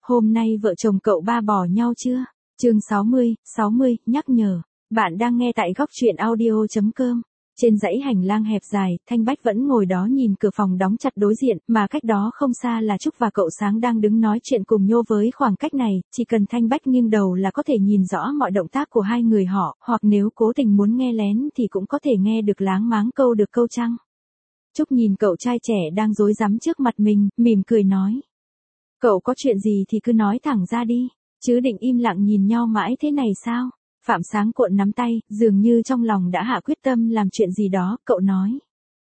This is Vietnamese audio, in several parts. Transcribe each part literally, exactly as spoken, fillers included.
hôm nay vợ chồng cậu ba bỏ nhau chưa? Chương sáu mươi, sáu mươi, nhắc nhở. Bạn đang nghe tại góc truyện audio chấm com. Trên dãy hành lang hẹp dài, Thanh Bách vẫn ngồi đó nhìn cửa phòng đóng chặt đối diện, mà cách đó không xa là Trúc và cậu Sáng đang đứng nói chuyện cùng nhô. Với khoảng cách này, chỉ cần Thanh Bách nghiêng đầu là có thể nhìn rõ mọi động tác của hai người họ, hoặc nếu cố tình muốn nghe lén thì cũng có thể nghe được láng máng câu được câu trăng. Trúc nhìn cậu trai trẻ đang rối rắm trước mặt mình, mỉm cười nói. Cậu có chuyện gì thì cứ nói thẳng ra đi, chứ định im lặng nhìn nhau mãi thế này sao? Phạm Sáng cuộn nắm tay, dường như trong lòng đã hạ quyết tâm làm chuyện gì đó, cậu nói.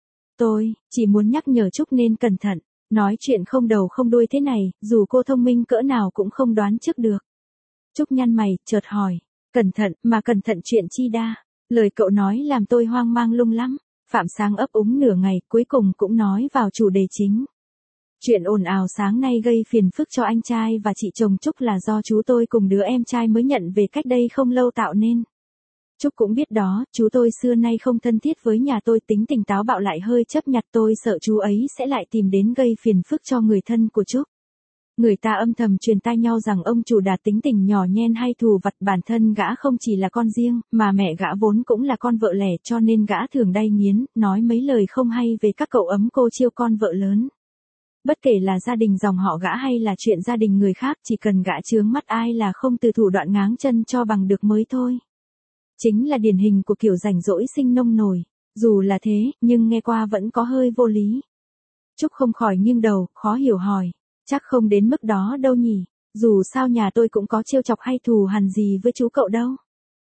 Tôi, chỉ muốn nhắc nhở Trúc nên cẩn thận, nói chuyện không đầu không đuôi thế này, dù cô thông minh cỡ nào cũng không đoán trước được. Trúc nhăn mày, chợt hỏi, cẩn thận, mà cẩn thận chuyện chi đa, lời cậu nói làm tôi hoang mang lung lắm. Phạm Sáng ấp úng nửa ngày, cuối cùng cũng nói vào chủ đề chính. Chuyện ồn ào sáng nay gây phiền phức cho anh trai và chị chồng Trúc là do chú tôi cùng đứa em trai mới nhận về cách đây không lâu tạo nên. Trúc cũng biết đó, chú tôi xưa nay không thân thiết với nhà tôi, tính tình táo bạo lại hơi chấp nhặt, tôi sợ chú ấy sẽ lại tìm đến gây phiền phức cho người thân của Trúc. Người ta âm thầm truyền tai nhau rằng ông chủ Đạt tính tình nhỏ nhen hay thù vặt, bản thân gã không chỉ là con riêng, mà mẹ gã vốn cũng là con vợ lẻ, cho nên gã thường đay nghiến, nói mấy lời không hay về các cậu ấm cô chiêu con vợ lớn. Bất kể là gia đình dòng họ gã hay là chuyện gia đình người khác, chỉ cần gã chướng mắt ai là không từ thủ đoạn ngáng chân cho bằng được mới thôi. Chính là điển hình của kiểu rảnh rỗi sinh nông nổi. Dù là thế, nhưng nghe qua vẫn có hơi vô lý. Trúc không khỏi nghiêng đầu, khó hiểu hỏi. Chắc không đến mức đó đâu nhỉ, dù sao nhà tôi cũng có trêu chọc hay thù hằn gì với chú cậu đâu.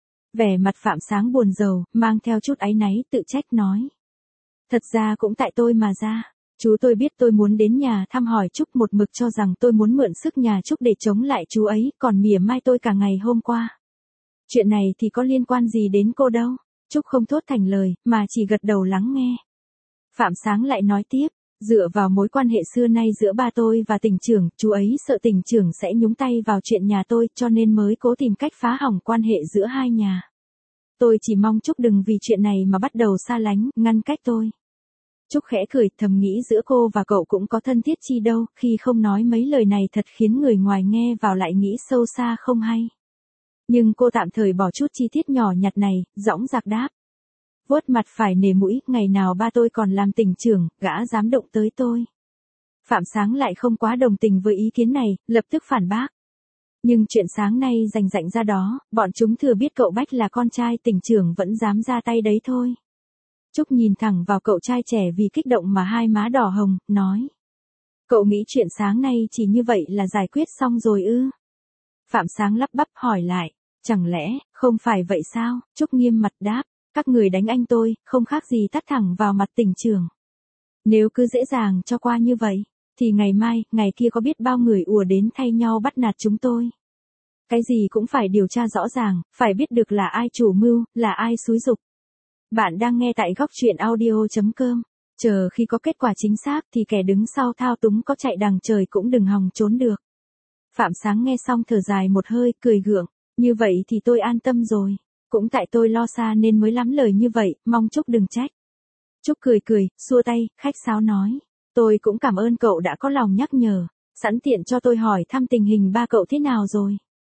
Vẻ mặt Phạm Sáng buồn rầu, mang theo chút áy náy, tự trách nói. Thật ra cũng tại tôi mà ra. Chú tôi biết tôi muốn đến nhà thăm hỏi Trúc, một mực cho rằng tôi muốn mượn sức nhà Trúc để chống lại chú ấy, còn mỉa mai tôi cả ngày hôm qua. Chuyện này thì có liên quan gì đến cô đâu. Trúc không thốt thành lời, mà chỉ gật đầu lắng nghe. Phạm Sáng lại nói tiếp, dựa vào mối quan hệ xưa nay giữa ba tôi và tỉnh trưởng, chú ấy sợ tỉnh trưởng sẽ nhúng tay vào chuyện nhà tôi, cho nên mới cố tìm cách phá hỏng quan hệ giữa hai nhà. Tôi chỉ mong Trúc đừng vì chuyện này mà bắt đầu xa lánh, ngăn cách tôi. Trúc khẽ cười, thầm nghĩ giữa cô và cậu cũng có thân thiết chi đâu, khi không nói mấy lời này thật khiến người ngoài nghe vào lại nghĩ sâu xa không hay. Nhưng cô tạm thời bỏ chút chi tiết nhỏ nhặt này, dõng dạc đáp. Vuốt mặt phải nể mũi, ngày nào ba tôi còn làm tỉnh trưởng, gã dám động tới tôi. Phạm Sáng lại không quá đồng tình với ý kiến này, lập tức phản bác. Nhưng chuyện sáng nay rành rạnh ra đó, bọn chúng thừa biết cậu Bách là con trai tỉnh trưởng vẫn dám ra tay đấy thôi. Trúc nhìn thẳng vào cậu trai trẻ vì kích động mà hai má đỏ hồng, nói. Cậu nghĩ chuyện sáng nay chỉ như vậy là giải quyết xong rồi ư? Phạm Sáng lắp bắp hỏi lại, chẳng lẽ, không phải vậy sao? Trúc nghiêm mặt đáp, các người đánh anh tôi, không khác gì tát thẳng vào mặt tỉnh trưởng. Nếu cứ dễ dàng cho qua như vậy, thì ngày mai, ngày kia có biết bao người ùa đến thay nhau bắt nạt chúng tôi. Cái gì cũng phải điều tra rõ ràng, phải biết được là ai chủ mưu, là ai xúi giục. Bạn đang nghe tại góc truyện audio chấm com. Chờ khi có kết quả chính xác thì kẻ đứng sau thao túng có chạy đằng trời cũng đừng hòng trốn được. Phạm Sáng nghe xong thở dài một hơi, cười gượng. Như vậy thì tôi an tâm rồi. Cũng tại tôi lo xa nên mới lắm lời như vậy, mong Trúc đừng trách. Trúc cười cười, xua tay, khách sáo nói. Tôi cũng cảm ơn cậu đã có lòng nhắc nhở. Sẵn tiện cho tôi hỏi thăm tình hình ba cậu thế nào rồi.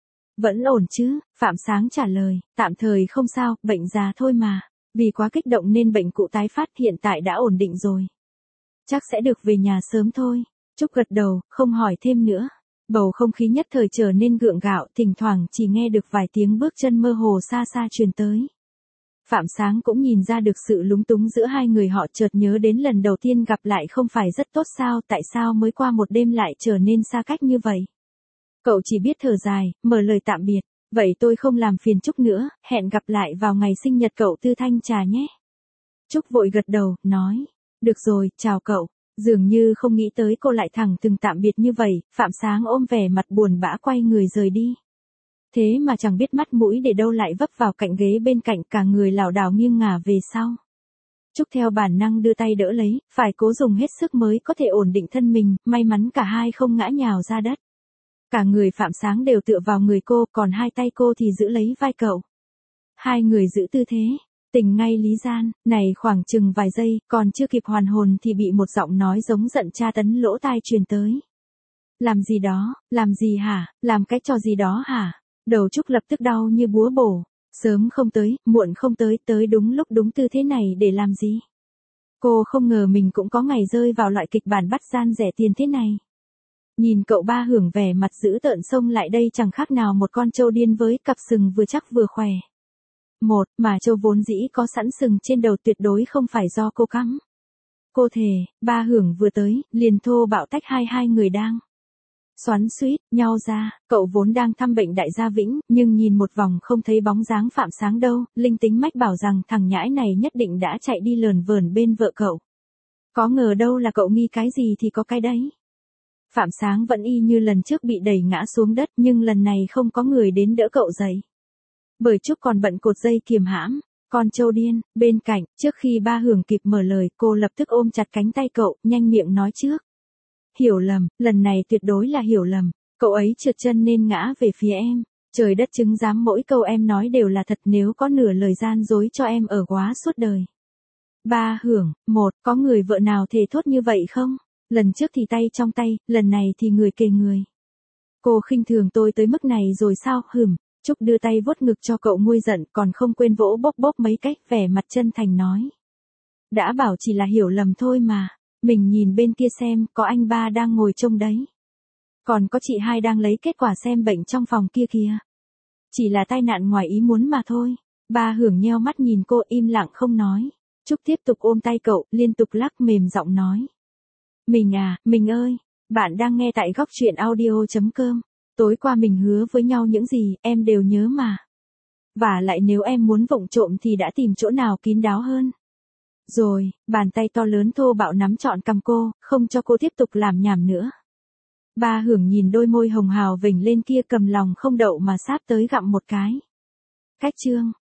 Vẫn ổn chứ, Phạm Sáng trả lời, tạm thời không sao, bệnh già thôi mà. Vì quá kích động nên bệnh cụ tái phát, hiện tại đã ổn định rồi. Chắc sẽ được về nhà sớm thôi. Trúc gật đầu, không hỏi thêm nữa. Bầu không khí nhất thời trở nên gượng gạo, thỉnh thoảng chỉ nghe được vài tiếng bước chân mơ hồ xa xa truyền tới. Phạm Sáng cũng nhìn ra được sự lúng túng giữa hai người họ, chợt nhớ đến lần đầu tiên gặp lại không phải rất tốt sao, tại sao mới qua một đêm lại trở nên xa cách như vậy. Cậu chỉ biết thở dài, mở lời tạm biệt. Vậy tôi không làm phiền Trúc nữa, hẹn gặp lại vào ngày sinh nhật cậu Tư Thanh Trà nhé. Trúc vội gật đầu, nói. Được rồi, chào cậu. Dường như không nghĩ tới cô lại thẳng thừng tạm biệt như vậy, Phạm Sáng ôm vẻ mặt buồn bã quay người rời đi. Thế mà chẳng biết mắt mũi để đâu lại vấp vào cạnh ghế bên cạnh, cả người lảo đảo nghiêng ngả về sau. Trúc theo bản năng đưa tay đỡ lấy, phải cố dùng hết sức mới có thể ổn định thân mình, may mắn cả hai không ngã nhào ra đất. Cả người Phạm Sáng đều tựa vào người cô, còn hai tay cô thì giữ lấy vai cậu. Hai người giữ tư thế, tình ngay lý gian, này khoảng chừng vài giây, còn chưa kịp hoàn hồn thì bị một giọng nói giống giận tra tấn lỗ tai truyền tới. Làm gì đó, làm gì hả, làm cái trò gì đó hả? Đầu Trúc lập tức đau như búa bổ. Sớm không tới, muộn không tới, tới đúng lúc đúng tư thế này để làm gì? Cô không ngờ mình cũng có ngày rơi vào loại kịch bản bắt gian rẻ tiền thế này. Nhìn cậu ba hưởng vẻ mặt dữ tợn xông lại đây chẳng khác nào một con trâu điên với cặp sừng vừa chắc vừa khỏe. Một, mà trâu vốn dĩ có sẵn sừng trên đầu tuyệt đối không phải do cô cắm. Cô thề, ba hưởng vừa tới, liền thô bạo tách hai hai người đang xoắn xuýt nhau ra, cậu vốn đang thăm bệnh đại gia Vĩnh, nhưng nhìn một vòng không thấy bóng dáng Phạm Sáng đâu, linh tính mách bảo rằng thằng nhãi này nhất định đã chạy đi lờn vờn bên vợ cậu. Có ngờ đâu là cậu nghi cái gì thì có cái đấy. Phạm Sáng vẫn y như lần trước bị đẩy ngã xuống đất nhưng lần này không có người đến đỡ cậu dậy. Bởi Trúc còn bận cột dây kiềm hãm, con trâu điên, bên cạnh, trước khi ba hưởng kịp mở lời cô lập tức ôm chặt cánh tay cậu, nhanh miệng nói trước. Hiểu lầm, lần này tuyệt đối là hiểu lầm, cậu ấy trượt chân nên ngã về phía em. Trời đất chứng giám mỗi câu em nói đều là thật nếu có nửa lời gian dối cho em ở quá suốt đời. Ba hưởng, một, có người vợ nào thề thốt như vậy không? Lần trước thì tay trong tay, lần này thì người kề người. Cô khinh thường tôi tới mức này rồi sao, hửm. Trúc đưa tay vuốt ngực cho cậu nguôi giận còn không quên vỗ bóp bóp mấy cách vẻ mặt chân thành nói. Đã bảo chỉ là hiểu lầm thôi mà. Mình nhìn bên kia xem, có anh ba đang ngồi trông đấy. Còn có chị hai đang lấy kết quả xem bệnh trong phòng kia kìa. Chỉ là tai nạn ngoài ý muốn mà thôi. Ba hưởng nheo mắt nhìn cô im lặng không nói. Trúc tiếp tục ôm tay cậu, liên tục lắc mềm giọng nói. Mình à, mình ơi, bạn đang nghe tại góc truyện audio.com. Tối qua mình hứa với nhau những gì, em đều nhớ mà. Và lại nếu em muốn vụng trộm thì đã tìm chỗ nào kín đáo hơn. Rồi, bàn tay to lớn thô bạo nắm trọn cằm cô, không cho cô tiếp tục làm nhảm nữa. Ba hưởng nhìn đôi môi hồng hào vểnh lên kia cầm lòng không đậu mà sáp tới gặm một cái. Cách chương,